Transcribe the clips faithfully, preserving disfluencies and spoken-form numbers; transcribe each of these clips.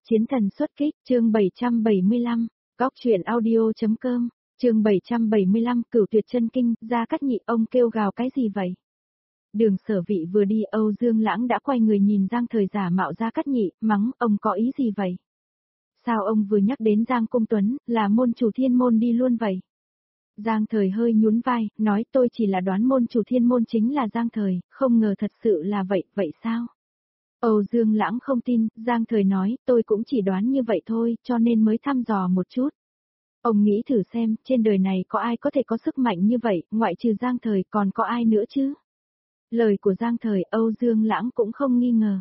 Chiến thần xuất kích, chương bảy trăm bảy mươi lăm, góc truyện audio.com, chương bảy trăm bảy mươi lăm, Cửu Tuyệt Chân Kinh, Gia Cát Nhị, ông kêu gào cái gì vậy? Đường Sở Vị vừa đi, Âu Dương Lãng đã quay người nhìn Giang Thời giả mạo Gia Cát Nhị, mắng, ông có ý gì vậy? Sao ông vừa nhắc đến Giang Cung Tuấn, là môn chủ thiên môn đi luôn vậy? Giang Thời hơi nhún vai, nói tôi chỉ là đoán môn chủ thiên môn chính là Giang Thời, không ngờ thật sự là vậy, vậy sao? Âu Dương Lãng không tin, Giang Thời nói, tôi cũng chỉ đoán như vậy thôi, cho nên mới thăm dò một chút. Ông nghĩ thử xem, trên đời này có ai có thể có sức mạnh như vậy, ngoại trừ Giang Thời còn có ai nữa chứ? Lời của Giang Thời, Âu Dương Lãng cũng không nghi ngờ.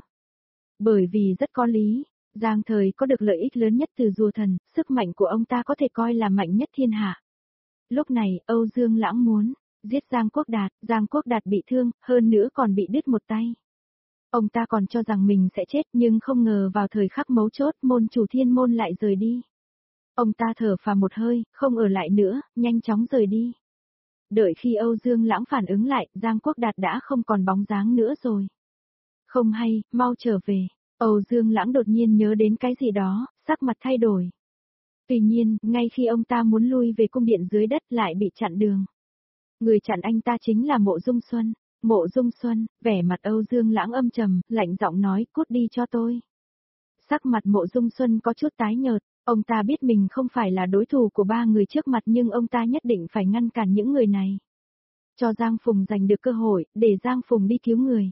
Bởi vì rất có lý, Giang Thời có được lợi ích lớn nhất từ rùa thần, sức mạnh của ông ta có thể coi là mạnh nhất thiên hạ. Lúc này, Âu Dương Lãng muốn giết Giang Quốc Đạt, Giang Quốc Đạt bị thương, hơn nữa còn bị đứt một tay. Ông ta còn cho rằng mình sẽ chết nhưng không ngờ vào thời khắc mấu chốt môn chủ thiên môn lại rời đi. Ông ta thở phào một hơi, không ở lại nữa, nhanh chóng rời đi. Đợi khi Âu Dương Lãng phản ứng lại, Giang Quốc Đạt đã không còn bóng dáng nữa rồi. Không hay, mau trở về. Âu Dương Lãng đột nhiên nhớ đến cái gì đó, sắc mặt thay đổi. Tuy nhiên, ngay khi ông ta muốn lui về cung điện dưới đất lại bị chặn đường. Người chặn anh ta chính là Mộ Dung Xuân. Mộ Dung Xuân, vẻ mặt Âu Dương Lãng âm trầm, lạnh giọng nói, cút đi cho tôi. Sắc mặt Mộ Dung Xuân có chút tái nhợt, ông ta biết mình không phải là đối thủ của ba người trước mặt nhưng ông ta nhất định phải ngăn cản những người này. Cho Giang Phùng giành được cơ hội, để Giang Phùng đi cứu người.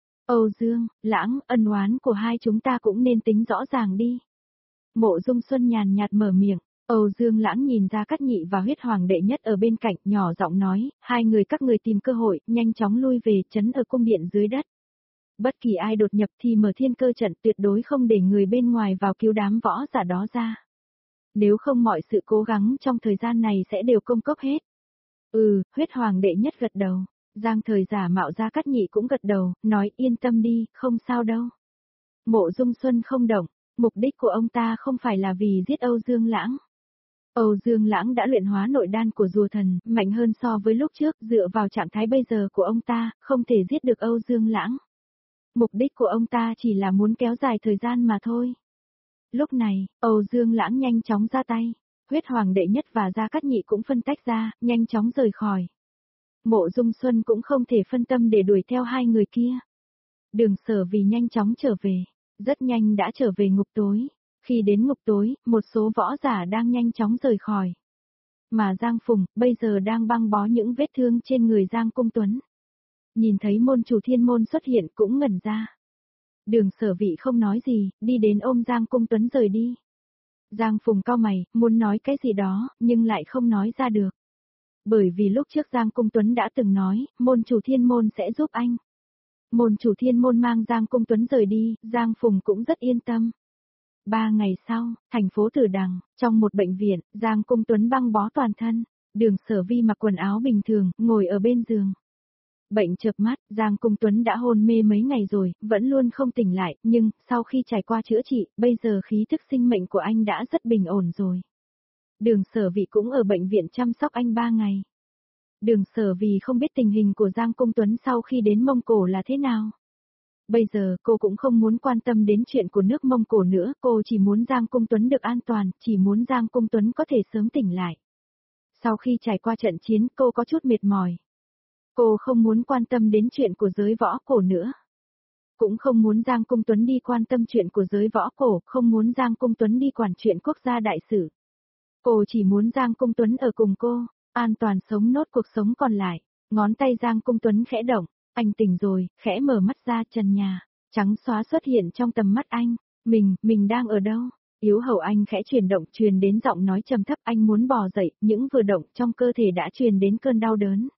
Âu Dương, Lãng, ân oán của hai chúng ta cũng nên tính rõ ràng đi. Mộ Dung Xuân nhàn nhạt mở miệng. Âu Dương Lãng nhìn Gia Cát Nhị và Huyết Hoàng đệ nhất ở bên cạnh, nhỏ giọng nói, hai người các người tìm cơ hội, nhanh chóng lui về, trấn ở cung điện dưới đất. Bất kỳ ai đột nhập thì mở thiên cơ trận, tuyệt đối không để người bên ngoài vào cứu đám võ giả đó ra. Nếu không mọi sự cố gắng trong thời gian này sẽ đều công cốc hết. Ừ, Huyết Hoàng đệ nhất gật đầu, Giang Thời giả mạo Gia Cát Nhị cũng gật đầu, nói yên tâm đi, không sao đâu. Mộ Dung Xuân không động, mục đích của ông ta không phải là vì giết Âu Dương Lãng. Âu Dương Lãng đã luyện hóa nội đan của rùa thần, mạnh hơn so với lúc trước, dựa vào trạng thái bây giờ của ông ta, không thể giết được Âu Dương Lãng. Mục đích của ông ta chỉ là muốn kéo dài thời gian mà thôi. Lúc này, Âu Dương Lãng nhanh chóng ra tay, Huyết Hoàng đệ nhất và Gia Cát Nhị cũng phân tách ra, nhanh chóng rời khỏi. Mộ Dung Xuân cũng không thể phân tâm để đuổi theo hai người kia. Đường Sở vì nhanh chóng trở về, rất nhanh đã trở về ngục tối. Khi đến ngục tối, một số võ giả đang nhanh chóng rời khỏi. Mà Giang Phùng, bây giờ đang băng bó những vết thương trên người Giang Cung Tuấn. Nhìn thấy môn chủ thiên môn xuất hiện cũng ngẩn ra. Đường Sở Vị không nói gì, đi đến ôm Giang Cung Tuấn rời đi. Giang Phùng cau mày, muốn nói cái gì đó, nhưng lại không nói ra được. Bởi vì lúc trước Giang Cung Tuấn đã từng nói, môn chủ thiên môn sẽ giúp anh. Môn chủ thiên môn mang Giang Cung Tuấn rời đi, Giang Phùng cũng rất yên tâm. Ba ngày sau, thành phố Tử Đằng, trong một bệnh viện, Giang Cung Tuấn băng bó toàn thân, Đường Sở Vi mặc quần áo bình thường, ngồi ở bên giường. Bệnh chợp mắt, Giang Cung Tuấn đã hôn mê mấy ngày rồi, vẫn luôn không tỉnh lại, nhưng, sau khi trải qua chữa trị, bây giờ khí thức sinh mệnh của anh đã rất bình ổn rồi. Đường Sở Vi cũng ở bệnh viện chăm sóc anh ba ngày. Đường Sở Vi không biết tình hình của Giang Cung Tuấn sau khi đến Mông Cổ là thế nào. Bây giờ cô cũng không muốn quan tâm đến chuyện của nước Mông Cổ nữa, cô chỉ muốn Giang Cung Tuấn được an toàn, chỉ muốn Giang Cung Tuấn có thể sớm tỉnh lại. Sau khi trải qua trận chiến cô có chút mệt mỏi. Cô không muốn quan tâm đến chuyện của giới võ cổ nữa. Cũng không muốn Giang Cung Tuấn đi quan tâm chuyện của giới võ cổ, không muốn Giang Cung Tuấn đi quản chuyện quốc gia đại sự. Cô chỉ muốn Giang Cung Tuấn ở cùng cô, an toàn sống nốt cuộc sống còn lại. Ngón tay Giang Cung Tuấn khẽ động. Anh tỉnh rồi, khẽ mở mắt ra, trần nhà trắng xóa xuất hiện trong tầm mắt anh. Mình, mình đang ở đâu? Yếu hầu anh khẽ chuyển động, truyền đến giọng nói trầm thấp, anh muốn bò dậy, những vừa động trong cơ thể đã truyền đến cơn đau đớn.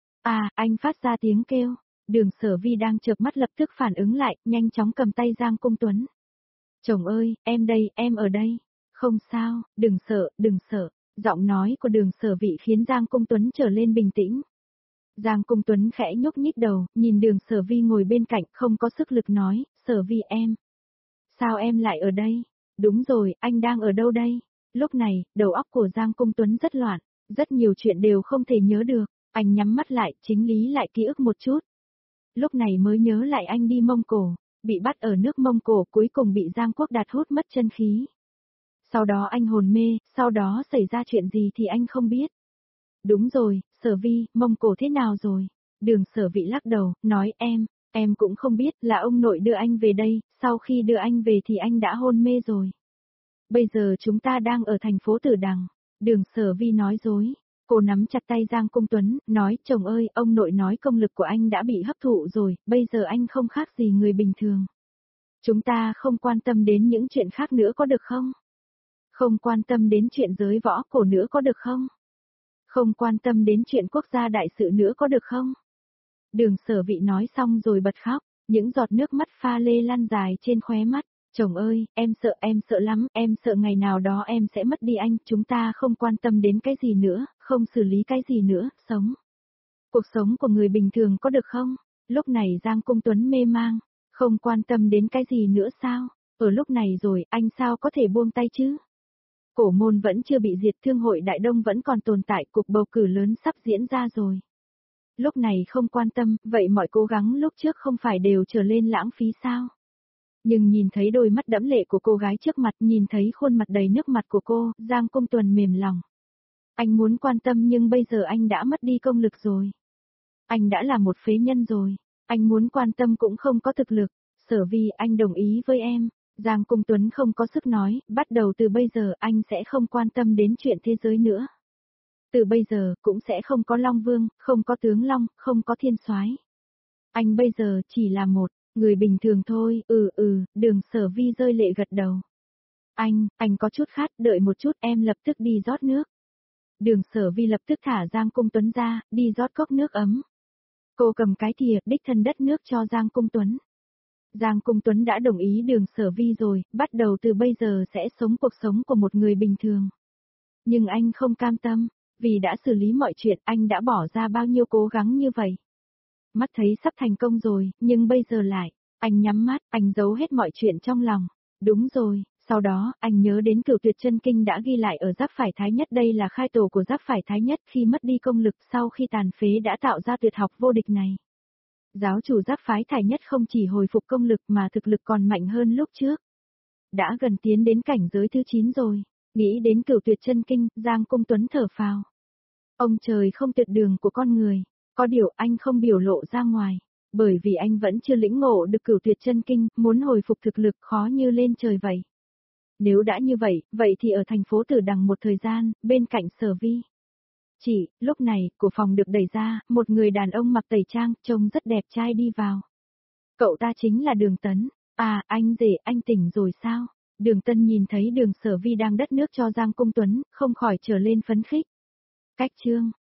À, anh phát ra tiếng kêu. Đường Sở Vi đang chợp mắt lập tức phản ứng lại, nhanh chóng cầm tay Giang Cung Tuấn. Chồng ơi, em đây, em ở đây. Không sao, đừng sợ, đừng sợ. Giọng nói của Đường Sở Vi khiến Giang Cung Tuấn trở lên bình tĩnh. Giang Cung Tuấn khẽ nhúc nhích đầu, nhìn Đường Sở Vi ngồi bên cạnh, không có sức lực nói, Sở Vi em. Sao em lại ở đây? Đúng rồi, anh đang ở đâu đây? Lúc này, đầu óc của Giang Cung Tuấn rất loạn, rất nhiều chuyện đều không thể nhớ được, anh nhắm mắt lại, chính lý lại ký ức một chút. Lúc này mới nhớ lại anh đi Mông Cổ, bị bắt ở nước Mông Cổ cuối cùng bị Giang Quốc Đạt hút mất chân khí. Sau đó anh hồn mê, sau đó xảy ra chuyện gì thì anh không biết. Đúng rồi, Sở Vi, Mông Cổ thế nào rồi? Đường Sở Vị lắc đầu, nói em, em cũng không biết, là ông nội đưa anh về đây, sau khi đưa anh về thì anh đã hôn mê rồi. Bây giờ chúng ta đang ở thành phố Tử Đằng. Đường Sở Vi nói dối. Cô nắm chặt tay Giang Cung Tuấn, nói, chồng ơi, ông nội nói công lực của anh đã bị hấp thụ rồi, bây giờ anh không khác gì người bình thường. Chúng ta không quan tâm đến những chuyện khác nữa có được không? Không quan tâm đến chuyện giới võ cổ nữa có được không? Không quan tâm đến chuyện quốc gia đại sự nữa có được không? Đường Sở Vị nói xong rồi bật khóc, những giọt nước mắt pha lê lan dài trên khóe mắt. Chồng ơi, em sợ em sợ lắm, em sợ ngày nào đó em sẽ mất đi anh, chúng ta không quan tâm đến cái gì nữa, không xử lý cái gì nữa, sống. Cuộc sống của người bình thường có được không? Lúc này Giang Cung Tuấn mê mang, không quan tâm đến cái gì nữa sao? Ở lúc này rồi, anh sao có thể buông tay chứ? Cổ môn vẫn chưa bị diệt, thương hội Đại Đông vẫn còn tồn tại, cuộc bầu cử lớn sắp diễn ra rồi. Lúc này không quan tâm, vậy mọi cố gắng lúc trước không phải đều trở lên lãng phí sao? Nhưng nhìn thấy đôi mắt đẫm lệ của cô gái trước mặt, nhìn thấy khuôn mặt đầy nước mặt của cô, Giang Cung Tuấn mềm lòng. Anh muốn quan tâm nhưng bây giờ anh đã mất đi công lực rồi. Anh đã là một phế nhân rồi. Anh muốn quan tâm cũng không có thực lực. Sở Vi, anh đồng ý với em. Giang Cung Tuấn không có sức nói, bắt đầu từ bây giờ anh sẽ không quan tâm đến chuyện thế giới nữa. Từ bây giờ, cũng sẽ không có Long Vương, không có tướng Long, không có thiên soái. Anh bây giờ chỉ là một người bình thường thôi, ừ ừ, Đường Sở Vi rơi lệ gật đầu. Anh, anh có chút khát, đợi một chút, em lập tức đi rót nước. Đường Sở Vi lập tức thả Giang Cung Tuấn ra, đi rót cốc nước ấm. Cô cầm cái thìa, đích thân đất nước cho Giang Cung Tuấn. Giang Cung Tuấn đã đồng ý Đường Sở Vi rồi, bắt đầu từ bây giờ sẽ sống cuộc sống của một người bình thường. Nhưng anh không cam tâm, vì đã xử lý mọi chuyện, anh đã bỏ ra bao nhiêu cố gắng như vậy. Mắt thấy sắp thành công rồi, nhưng bây giờ lại, anh nhắm mắt, anh giấu hết mọi chuyện trong lòng. Đúng rồi, sau đó, anh nhớ đến Cửu Tuyệt Chân Kinh đã ghi lại ở Giáp Phải Thái Nhất, đây là khai tổ của Giáp Phải Thái Nhất, khi mất đi công lực sau khi tàn phế đã tạo ra tuyệt học vô địch này. Giáo chủ Giáp Phái Thái Nhất không chỉ hồi phục công lực mà thực lực còn mạnh hơn lúc trước. Đã gần tiến đến cảnh giới thứ chín rồi, nghĩ đến Cửu Tuyệt Chân Kinh, Giang Cung Tuấn thở phào. Ông trời không tuyệt đường của con người. Có điều anh không biểu lộ ra ngoài, bởi vì anh vẫn chưa lĩnh ngộ được Cửu Tuyệt Chân Kinh, muốn hồi phục thực lực khó như lên trời vậy. Nếu đã như vậy, vậy thì ở thành phố Tử Đằng một thời gian, bên cạnh Sở Vi. Chỉ, lúc này, cửa phòng được đẩy ra, một người đàn ông mặc tẩy trang, trông rất đẹp trai đi vào. Cậu ta chính là Đường Tấn. À, anh rể, anh tỉnh rồi sao? Đường Tân nhìn thấy Đường Sở Vi đang đất nước cho Giang Cung Tuấn, không khỏi trở lên phấn khích. Cách chương